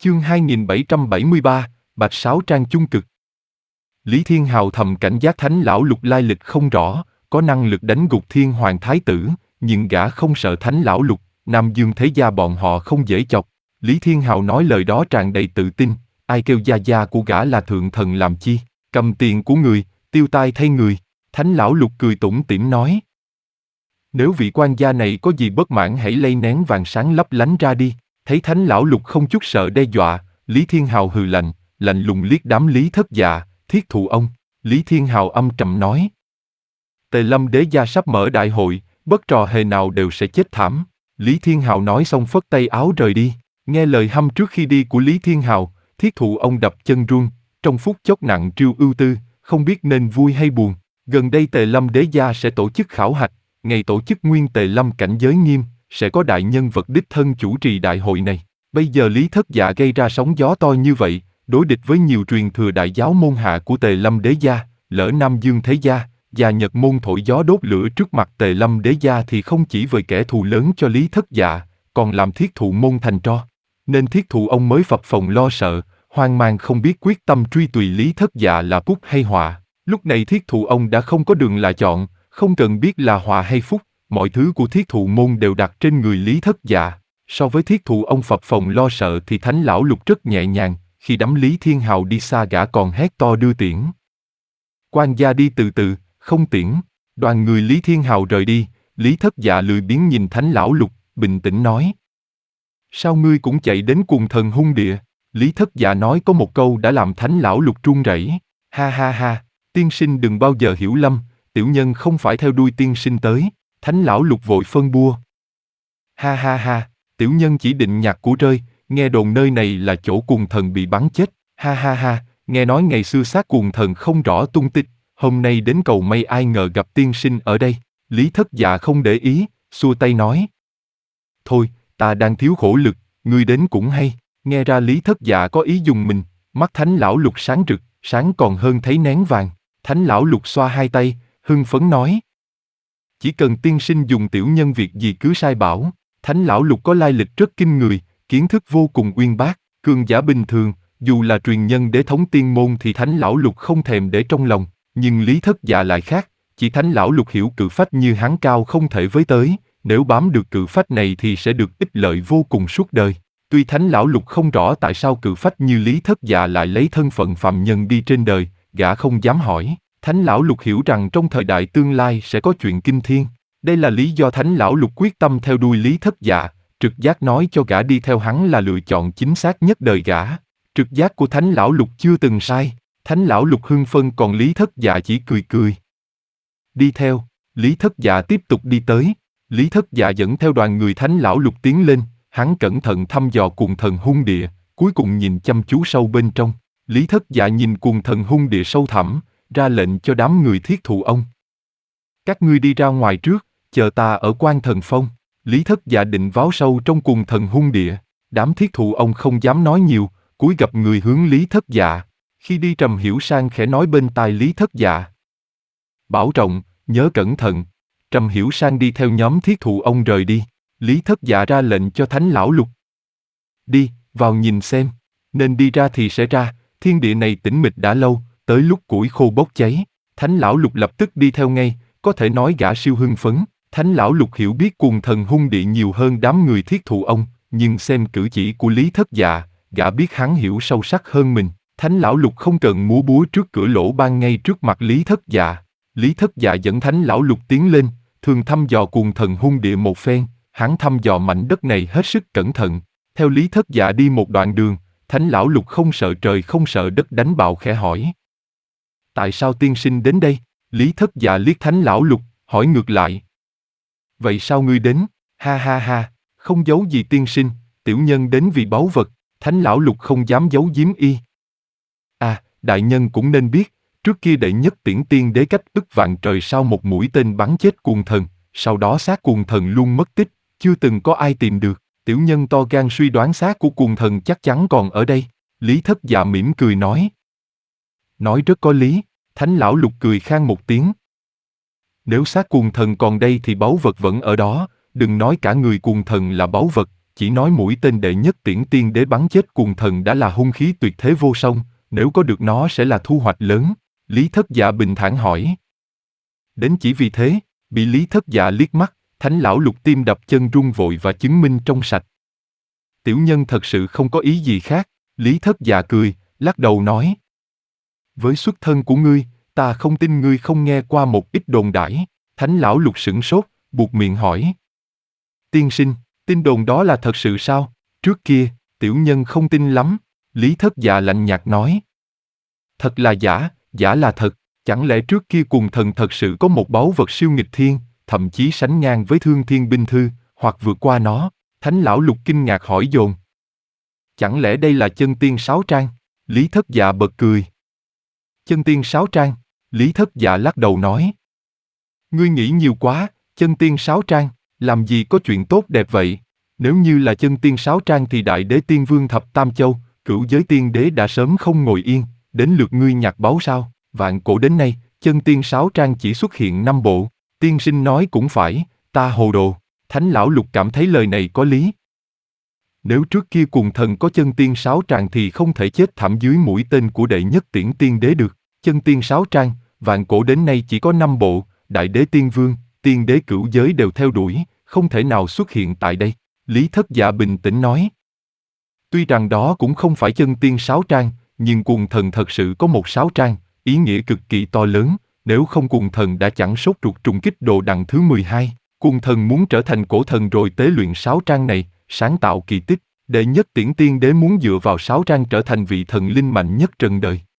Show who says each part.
Speaker 1: Chương 2773, Bạch Sáo Trang chung cực. Lý Thiên Hào thầm cảnh giác Thánh lão lục lai lịch không rõ, có năng lực đánh gục Thiên Hoàng Thái tử, nhưng gã không sợ Thánh lão lục, Nam Dương thế gia bọn họ không dễ chọc. Lý Thiên Hào nói lời đó tràn đầy tự tin, ai kêu gia gia của gã là thượng thần làm chi, cầm tiền của người, tiêu tai thay người. Thánh lão lục cười tủm tỉm nói. Nếu vị quan gia này có gì bất mãn hãy lay nén vàng sáng lấp lánh ra đi. Thấy Thánh lão lục không chút sợ đe dọa, Lý Thiên Hào hừ lạnh, lạnh lùng liếc đám Lý Thất Dạ, thiết thụ ông. Lý Thiên Hào âm trầm nói. Tề Lâm đế gia sắp mở đại hội, bất trò hề nào đều sẽ chết thảm. Lý Thiên Hào nói xong phất tay áo rời đi. Nghe lời hăm trước khi đi của Lý Thiên Hào, thiết thụ ông đập chân run, trong phút chốc nặng trĩu ưu tư, không biết nên vui hay buồn. Gần đây Tề Lâm đế gia sẽ tổ chức khảo hạch, ngày tổ chức nguyên Tề Lâm cảnh giới nghiêm, sẽ có đại nhân vật đích thân chủ trì đại hội này. Bây giờ Lý Thất Dạ gây ra sóng gió to như vậy, đối địch với nhiều truyền thừa đại giáo môn hạ của Tề Lâm đế gia, lỡ Nam Dương thế gia, và Nhật môn thổi gió đốt lửa trước mặt Tề Lâm đế gia thì không chỉ với kẻ thù lớn cho Lý Thất Dạ, còn làm thiết thụ môn thành tro. Nên thiết thụ ông mới phập phồng lo sợ, hoang mang không biết quyết tâm truy tùy Lý Thất Dạ là phúc hay họa. Lúc này thiết thụ ông đã không có đường là chọn, không cần biết là họa hay phúc, mọi thứ của thiết thụ môn đều đặt trên người Lý Thất Dạ. So với thiết thụ ông phập phồng lo sợ thì Thánh lão lục rất nhẹ nhàng, khi đám Lý Thiên Hào đi xa gã còn hét to đưa tiễn. Quan gia đi từ từ, không tiễn. Đoàn người Lý Thiên Hào rời đi, Lý Thất Dạ lười biếng nhìn Thánh lão lục, bình tĩnh nói. Sao ngươi cũng chạy đến Cuồng Thần hung địa? Lý Thất Dạ nói có một câu đã làm Thánh lão lục run rẩy. Ha ha ha, tiên sinh đừng bao giờ hiểu lầm, tiểu nhân không phải theo đuôi tiên sinh tới. Thánh lão lục vội phân bua. Ha ha ha, tiểu nhân chỉ định nhặt của rơi, nghe đồn nơi này là chỗ Cuồng Thần bị bắn chết. Ha ha ha, nghe nói ngày xưa xác Cuồng Thần không rõ tung tích, hôm nay đến cầu may ai ngờ gặp tiên sinh ở đây. Lý Thất Dạ không để ý, xua tay nói. Thôi, ta đang thiếu khổ lực, ngươi đến cũng hay. Nghe ra Lý Thất Dạ có ý dùng mình, mắt Thánh lão lục sáng rực, sáng còn hơn thấy nén vàng. Thánh lão lục xoa hai tay, hưng phấn nói. Chỉ cần tiên sinh dùng tiểu nhân việc gì cứ sai bảo. Thánh lão lục có lai lịch rất kinh người, kiến thức vô cùng uyên bác, cường giả bình thường, dù là truyền nhân đế thống tiên môn thì Thánh lão lục không thèm để trong lòng, nhưng Lý Thất Dạ lại khác, chỉ Thánh lão lục hiểu cự phách như hắn cao không thể với tới, nếu bám được cự phách này thì sẽ được ích lợi vô cùng suốt đời. Tuy Thánh lão lục không rõ tại sao cự phách như Lý Thất Dạ lại lấy thân phận phàm nhân đi trên đời, gã không dám hỏi. Thánh lão lục hiểu rằng trong thời đại tương lai sẽ có chuyện kinh thiên. Đây là lý do Thánh lão lục quyết tâm theo đuôi Lý Thất Dạ, trực giác nói cho gã đi theo hắn là lựa chọn chính xác nhất đời gã. Trực giác của Thánh lão lục chưa từng sai. Thánh lão lục hưng phân còn Lý Thất Dạ chỉ cười cười. Đi theo, Lý Thất Dạ tiếp tục đi tới. Lý Thất Dạ dẫn theo đoàn người Thánh lão lục tiến lên, hắn cẩn thận thăm dò Cuồng Thần hung địa, cuối cùng nhìn chăm chú sâu bên trong. Lý Thất Dạ nhìn Cuồng Thần hung địa sâu thẳm, ra lệnh cho đám người thiết thụ ông. Các ngươi đi ra ngoài trước, chờ ta ở Quan Thần Phong. Lý Thất Dạ định váo sâu trong Cuồng Thần hung địa, đám thiết thụ ông không dám nói nhiều, cúi gập người hướng Lý Thất Dạ. Khi đi Trầm Hiểu Sang khẽ nói bên tai Lý Thất Dạ. Bảo trọng, nhớ cẩn thận. Trầm Hiểu Sang đi theo nhóm thiết thụ ông rời đi. Lý Thất Dạ ra lệnh cho Thánh lão lục. Đi, vào nhìn xem. Nên đi ra thì sẽ ra, thiên địa này tĩnh mịch đã lâu, tới lúc củi khô bốc cháy. Thánh lão lục lập tức đi theo ngay, có thể nói gã siêu hưng phấn. Thánh lão lục hiểu biết Cuồng Thần hung địa nhiều hơn đám người thiết thụ ông, nhưng xem cử chỉ của Lý Thất Dạ, gã biết hắn hiểu sâu sắc hơn mình. Thánh lão lục không cần múa búa trước cửa lỗ ban ngay trước mặt Lý Thất Dạ. Lý Thất Dạ dẫn Thánh lão lục tiến lên, thường thăm dò Cuồng Thần hung địa một phen, hắn thăm dò mảnh đất này hết sức cẩn thận. Theo Lý Thất Dạ đi một đoạn đường, Thánh lão lục không sợ trời không sợ đất đánh bạo khẽ hỏi. Tại sao tiên sinh đến đây? Lý Thất Dạ liếc Thánh lão lục, hỏi ngược lại. Vậy sao ngươi đến? Ha ha ha, không giấu gì tiên sinh, tiểu nhân đến vì báu vật. Thánh lão lục không dám giấu giếm y. À, đại nhân cũng nên biết, trước kia đệ nhất tiễn tiên đế cách ức vạn trời sau một mũi tên bắn chết Cuồng Thần, sau đó xác Cuồng Thần luôn mất tích, chưa từng có ai tìm được. Tiểu nhân to gan suy đoán xác của Cuồng Thần chắc chắn còn ở đây. Lý Thất Dạ mỉm cười nói. Nói rất có lý. Thánh lão lục cười khan một tiếng. Nếu xác Cuồng Thần còn đây thì báu vật vẫn ở đó, đừng nói cả người Cuồng Thần là báu vật, chỉ nói mũi tên đệ nhất tiễn tiên đế bắn chết quần thần đã là hung khí tuyệt thế vô song, nếu có được nó sẽ là thu hoạch lớn. Lý Thất Dạ bình thản hỏi. Đến chỉ vì thế, bị Lý Thất Dạ liếc mắt, Thánh lão Lục tim đập chân run vội và chứng minh trong sạch. Tiểu nhân thật sự không có ý gì khác, Lý Thất Dạ cười, lắc đầu nói. Với xuất thân của ngươi, ta không tin ngươi không nghe qua một ít đồn đãi. Thánh lão Lục sửng sốt, buột miệng hỏi. Tiên sinh, tin đồn đó là thật sự sao? Trước kia, tiểu nhân không tin lắm, Lý Thất Dạ lạnh nhạt nói. Thật là giả, giả là thật, chẳng lẽ trước kia quần thần thật sự có một báu vật siêu nghịch thiên, thậm chí sánh ngang với Thương Thiên binh thư, hoặc vượt qua nó? Thánh lão Lục kinh ngạc hỏi dồn. Chẳng lẽ đây là chân tiên sáu trang? Lý Thất Dạ bật cười. Chân tiên sáu trang, Lý Thất Dạ lắc đầu nói. Ngươi nghĩ nhiều quá, chân tiên sáu trang, làm gì có chuyện tốt đẹp vậy? Nếu như là chân tiên sáu trang thì đại đế tiên vương thập tam châu, cửu giới tiên đế đã sớm không ngồi yên, đến lượt ngươi nhặt báu sao? Vạn cổ đến nay, chân tiên sáu trang chỉ xuất hiện 5 bộ. Tiên sinh nói cũng phải, ta hồ đồ. Thánh lão Lục cảm thấy lời này có lý. Nếu trước kia quần thần có chân tiên sáu tràng thì không thể chết thảm dưới mũi tên của đệ nhất tiễn tiên đế được. Chân tiên sáu trang, vạn cổ đến nay chỉ có 5 bộ, đại đế tiên vương, tiên đế cửu giới đều theo đuổi, không thể nào xuất hiện tại đây. Lý Thất Dạ bình tĩnh nói. Tuy rằng đó cũng không phải chân tiên sáu trang, nhưng quần thần thật sự có một sáu trang, ý nghĩa cực kỳ to lớn, nếu không quần thần đã chẳng sốt ruột trùng kích đồ đằng thứ 12. Quần thần muốn trở thành cổ thần rồi tế luyện sáu trang này, sáng tạo kỳ tích. Đệ nhất tiễn tiên đế muốn dựa vào sáu trang trở thành vị thần linh mạnh nhất trần đời.